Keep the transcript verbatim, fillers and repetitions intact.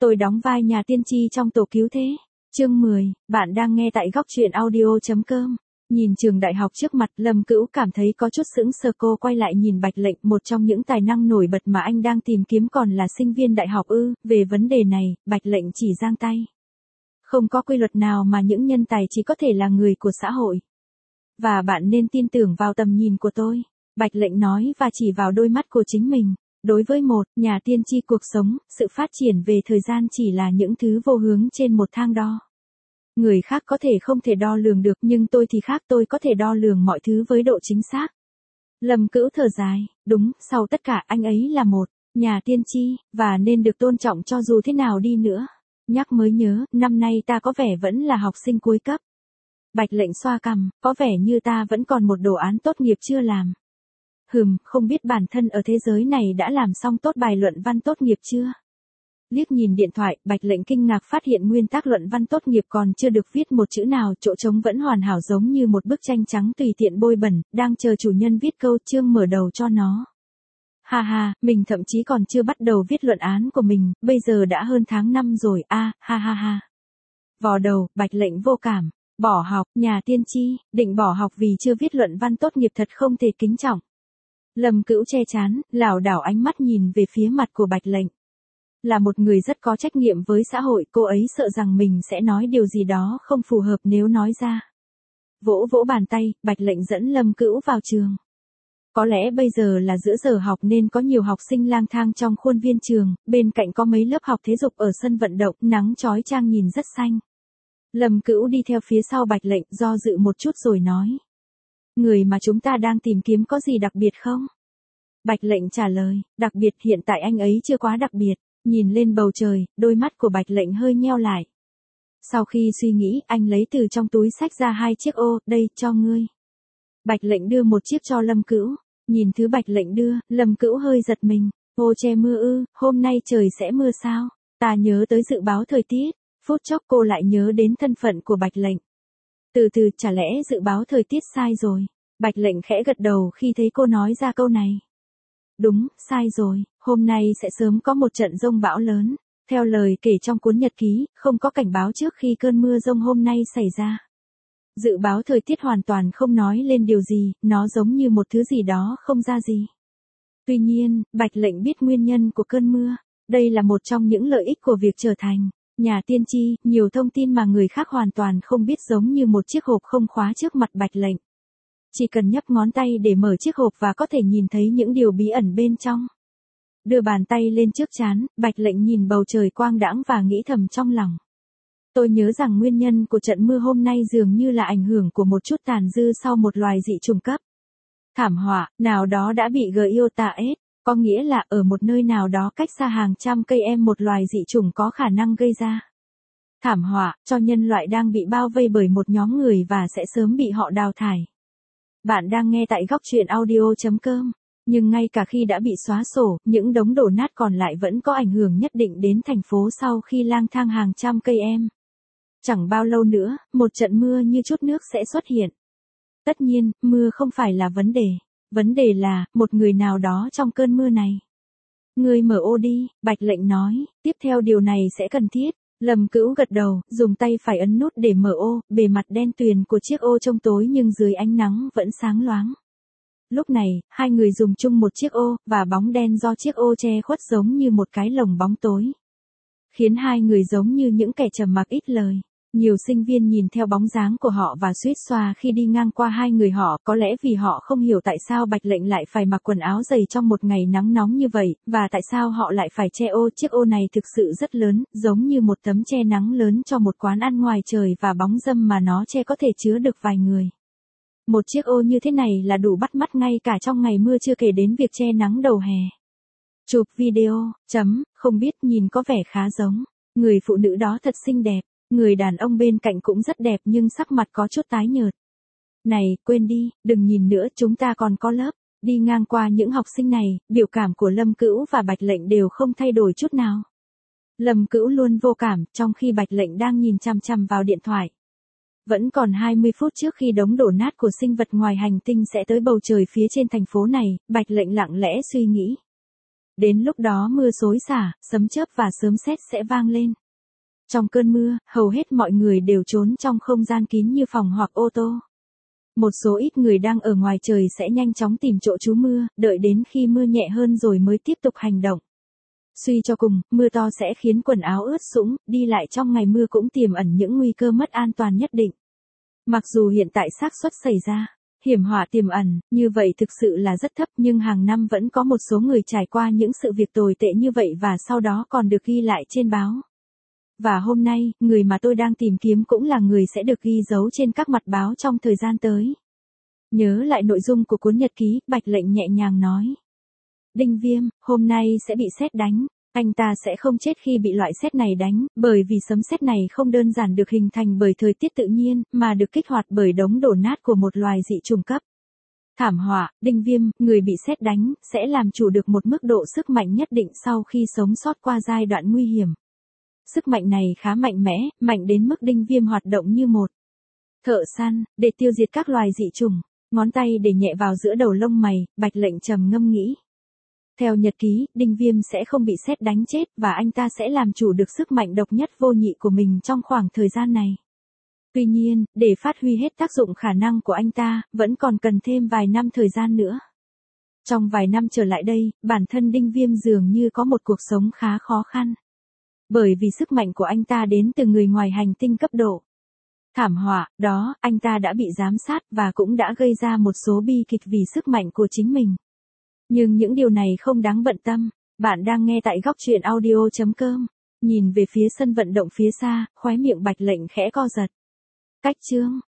Tôi đóng vai nhà tiên tri trong tổ cứu thế. Chương mười, bạn đang nghe tại góc truyện audio.com. Nhìn trường đại học trước mặt, Lâm Cữu cảm thấy có chút sững sờ. Cô quay lại nhìn Bạch Lệnh, một trong những tài năng nổi bật mà anh đang tìm kiếm còn là sinh viên đại học ư? Về vấn đề này, Bạch Lệnh chỉ giang tay. Không có quy luật nào mà những nhân tài chỉ có thể là người của xã hội. Và bạn nên tin tưởng vào tầm nhìn của tôi. Bạch Lệnh nói và chỉ vào đôi mắt của chính mình. Đối với một nhà tiên tri, cuộc sống, sự phát triển về thời gian chỉ là những thứ vô hướng trên một thang đo. Người khác có thể không thể đo lường được, nhưng tôi thì khác, tôi có thể đo lường mọi thứ với độ chính xác. Lâm Cữu thở dài, đúng, sau tất cả anh ấy là một nhà tiên tri, và nên được tôn trọng cho dù thế nào đi nữa. Nhắc mới nhớ, năm nay ta có vẻ vẫn là học sinh cuối cấp. Bạch Lệnh xoa cằm, có vẻ như ta vẫn còn một đồ án tốt nghiệp chưa làm. Hừm, không biết bản thân ở thế giới này đã làm xong tốt bài luận văn tốt nghiệp chưa? Liếc nhìn điện thoại, Bạch Lệnh kinh ngạc phát hiện nguyên tắc luận văn tốt nghiệp còn chưa được viết một chữ nào, chỗ trống vẫn hoàn hảo giống như một bức tranh trắng tùy tiện bôi bẩn, đang chờ chủ nhân viết câu chương mở đầu cho nó. Ha ha, mình thậm chí còn chưa bắt đầu viết luận án của mình, bây giờ đã hơn tháng năm rồi, a, à, ha ha ha. Vò đầu, Bạch Lệnh vô cảm, bỏ học, nhà tiên tri, định bỏ học vì chưa viết luận văn tốt nghiệp thật không thể kính trọng. Lâm Cữu che chán, lảo đảo ánh mắt nhìn về phía mặt của Bạch Lệnh. Là một người rất có trách nhiệm với xã hội, cô ấy sợ rằng mình sẽ nói điều gì đó không phù hợp nếu nói ra. Vỗ vỗ bàn tay, Bạch Lệnh dẫn Lâm Cữu vào trường. Có lẽ bây giờ là giữa giờ học nên có nhiều học sinh lang thang trong khuôn viên trường, bên cạnh có mấy lớp học thể dục ở sân vận động, nắng chói chang nhìn rất xanh. Lâm Cữu đi theo phía sau Bạch Lệnh, do dự một chút rồi nói. Người mà chúng ta đang tìm kiếm có gì đặc biệt không? Bạch Lệnh trả lời, đặc biệt hiện tại anh ấy chưa quá đặc biệt. Nhìn lên bầu trời, đôi mắt của Bạch Lệnh hơi nheo lại. Sau khi suy nghĩ, anh lấy từ trong túi xách ra hai chiếc ô, đây, cho ngươi. Bạch Lệnh đưa một chiếc cho Lâm Cữu. Nhìn thứ Bạch Lệnh đưa, Lâm Cữu hơi giật mình. Ô che mưa ư, hôm nay trời sẽ mưa sao? Ta nhớ tới dự báo thời tiết. Phút chốc cô lại nhớ đến thân phận của Bạch Lệnh. Từ từ, chả lẽ dự báo thời tiết sai rồi? Bạch Lệnh khẽ gật đầu khi thấy cô nói ra câu này. Đúng, sai rồi, hôm nay sẽ sớm có một trận dông bão lớn. Theo lời kể trong cuốn nhật ký, không có cảnh báo trước khi cơn mưa dông hôm nay xảy ra. Dự báo thời tiết hoàn toàn không nói lên điều gì, nó giống như một thứ gì đó không ra gì. Tuy nhiên, Bạch Lệnh biết nguyên nhân của cơn mưa. Đây là một trong những lợi ích của việc trở thành nhà tiên tri, nhiều thông tin mà người khác hoàn toàn không biết giống như một chiếc hộp không khóa trước mặt Bạch Lệnh. Chỉ cần nhấp ngón tay để mở chiếc hộp và có thể nhìn thấy những điều bí ẩn bên trong. Đưa bàn tay lên trước trán, Bạch Lệnh nhìn bầu trời quang đãng và nghĩ thầm trong lòng. Tôi nhớ rằng nguyên nhân của trận mưa hôm nay dường như là ảnh hưởng của một chút tàn dư sau một loài dị chủng cấp. Thảm họa, nào đó đã bị Giota S, có nghĩa là ở một nơi nào đó cách xa hàng trăm cây em một loài dị chủng có khả năng gây ra. Thảm họa, cho nhân loại đang bị bao vây bởi một nhóm người và sẽ sớm bị họ đào thải. Bạn đang nghe tại góc truyện audio.com. Nhưng ngay cả khi đã bị xóa sổ, những đống đổ nát còn lại vẫn có ảnh hưởng nhất định đến thành phố sau khi lang thang hàng trăm cây em. Chẳng bao lâu nữa, một trận mưa như chút nước sẽ xuất hiện. Tất nhiên, mưa không phải là vấn đề. Vấn đề là, một người nào đó trong cơn mưa này. Người mở ô đi, Bạch Lệnh nói, tiếp theo điều này sẽ cần thiết. Lâm Cữu gật đầu, dùng tay phải ấn nút để mở ô, bề mặt đen tuyền của chiếc ô trông tối nhưng dưới ánh nắng vẫn sáng loáng. Lúc này, hai người dùng chung một chiếc ô, và bóng đen do chiếc ô che khuất giống như một cái lồng bóng tối. Khiến hai người giống như những kẻ trầm mặc ít lời. Nhiều sinh viên nhìn theo bóng dáng của họ và suýt xoa khi đi ngang qua hai người họ, có lẽ vì họ không hiểu tại sao Bạch Lệnh lại phải mặc quần áo dày trong một ngày nắng nóng như vậy, và tại sao họ lại phải che ô. Chiếc ô này thực sự rất lớn, giống như một tấm che nắng lớn cho một quán ăn ngoài trời và bóng râm mà nó che có thể chứa được vài người. Một chiếc ô như thế này là đủ bắt mắt ngay cả trong ngày mưa, chưa kể đến việc che nắng đầu hè. Chụp video, chấm, không biết, nhìn có vẻ khá giống. Người phụ nữ đó thật xinh đẹp. Người đàn ông bên cạnh cũng rất đẹp nhưng sắc mặt có chút tái nhợt. Này, quên đi, đừng nhìn nữa, chúng ta còn có lớp. Đi ngang qua những học sinh này, biểu cảm của Lâm Cữu và Bạch Lệnh đều không thay đổi chút nào. Lâm Cữu luôn vô cảm, trong khi Bạch Lệnh đang nhìn chằm chằm vào điện thoại. Vẫn còn hai mươi phút trước khi đống đổ nát của sinh vật ngoài hành tinh sẽ tới bầu trời phía trên thành phố này, Bạch Lệnh lặng lẽ suy nghĩ. Đến lúc đó mưa xối xả, sấm chớp và sớm sét sẽ vang lên. Trong cơn mưa, hầu hết mọi người đều trốn trong không gian kín như phòng hoặc ô tô. Một số ít người đang ở ngoài trời sẽ nhanh chóng tìm chỗ trú mưa, đợi đến khi mưa nhẹ hơn rồi mới tiếp tục hành động. Suy cho cùng, mưa to sẽ khiến quần áo ướt sũng, đi lại trong ngày mưa cũng tiềm ẩn những nguy cơ mất an toàn nhất định. Mặc dù hiện tại xác suất xảy ra hiểm họa tiềm ẩn, như vậy thực sự là rất thấp, nhưng hàng năm vẫn có một số người trải qua những sự việc tồi tệ như vậy và sau đó còn được ghi lại trên báo. Và hôm nay, người mà tôi đang tìm kiếm cũng là người sẽ được ghi dấu trên các mặt báo trong thời gian tới. Nhớ lại nội dung của cuốn nhật ký, Bạch Lệnh nhẹ nhàng nói. Đinh Viêm, hôm nay sẽ bị sét đánh. Anh ta sẽ không chết khi bị loại sét này đánh, bởi vì sấm sét này không đơn giản được hình thành bởi thời tiết tự nhiên, mà được kích hoạt bởi đống đổ nát của một loài dị chủng cấp. Thảm họa, Đinh Viêm, người bị sét đánh, sẽ làm chủ được một mức độ sức mạnh nhất định sau khi sống sót qua giai đoạn nguy hiểm. Sức mạnh này khá mạnh mẽ, mạnh đến mức Đinh Viêm hoạt động như một thợ săn, để tiêu diệt các loài dị chủng. Ngón tay để nhẹ vào giữa đầu lông mày, Bạch Lệnh trầm ngâm nghĩ. Theo nhật ký, Đinh Viêm sẽ không bị sét đánh chết và anh ta sẽ làm chủ được sức mạnh độc nhất vô nhị của mình trong khoảng thời gian này. Tuy nhiên, để phát huy hết tác dụng khả năng của anh ta, vẫn còn cần thêm vài năm thời gian nữa. Trong vài năm trở lại đây, bản thân Đinh Viêm dường như có một cuộc sống khá khó khăn. Bởi vì sức mạnh của anh ta đến từ người ngoài hành tinh cấp độ. Thảm họa, đó, anh ta đã bị giám sát và cũng đã gây ra một số bi kịch vì sức mạnh của chính mình. Nhưng những điều này không đáng bận tâm. Bạn đang nghe tại góc truyện audio chấm com. Nhìn về phía sân vận động phía xa, khóe miệng Bạch Lệnh khẽ co giật. Cách chương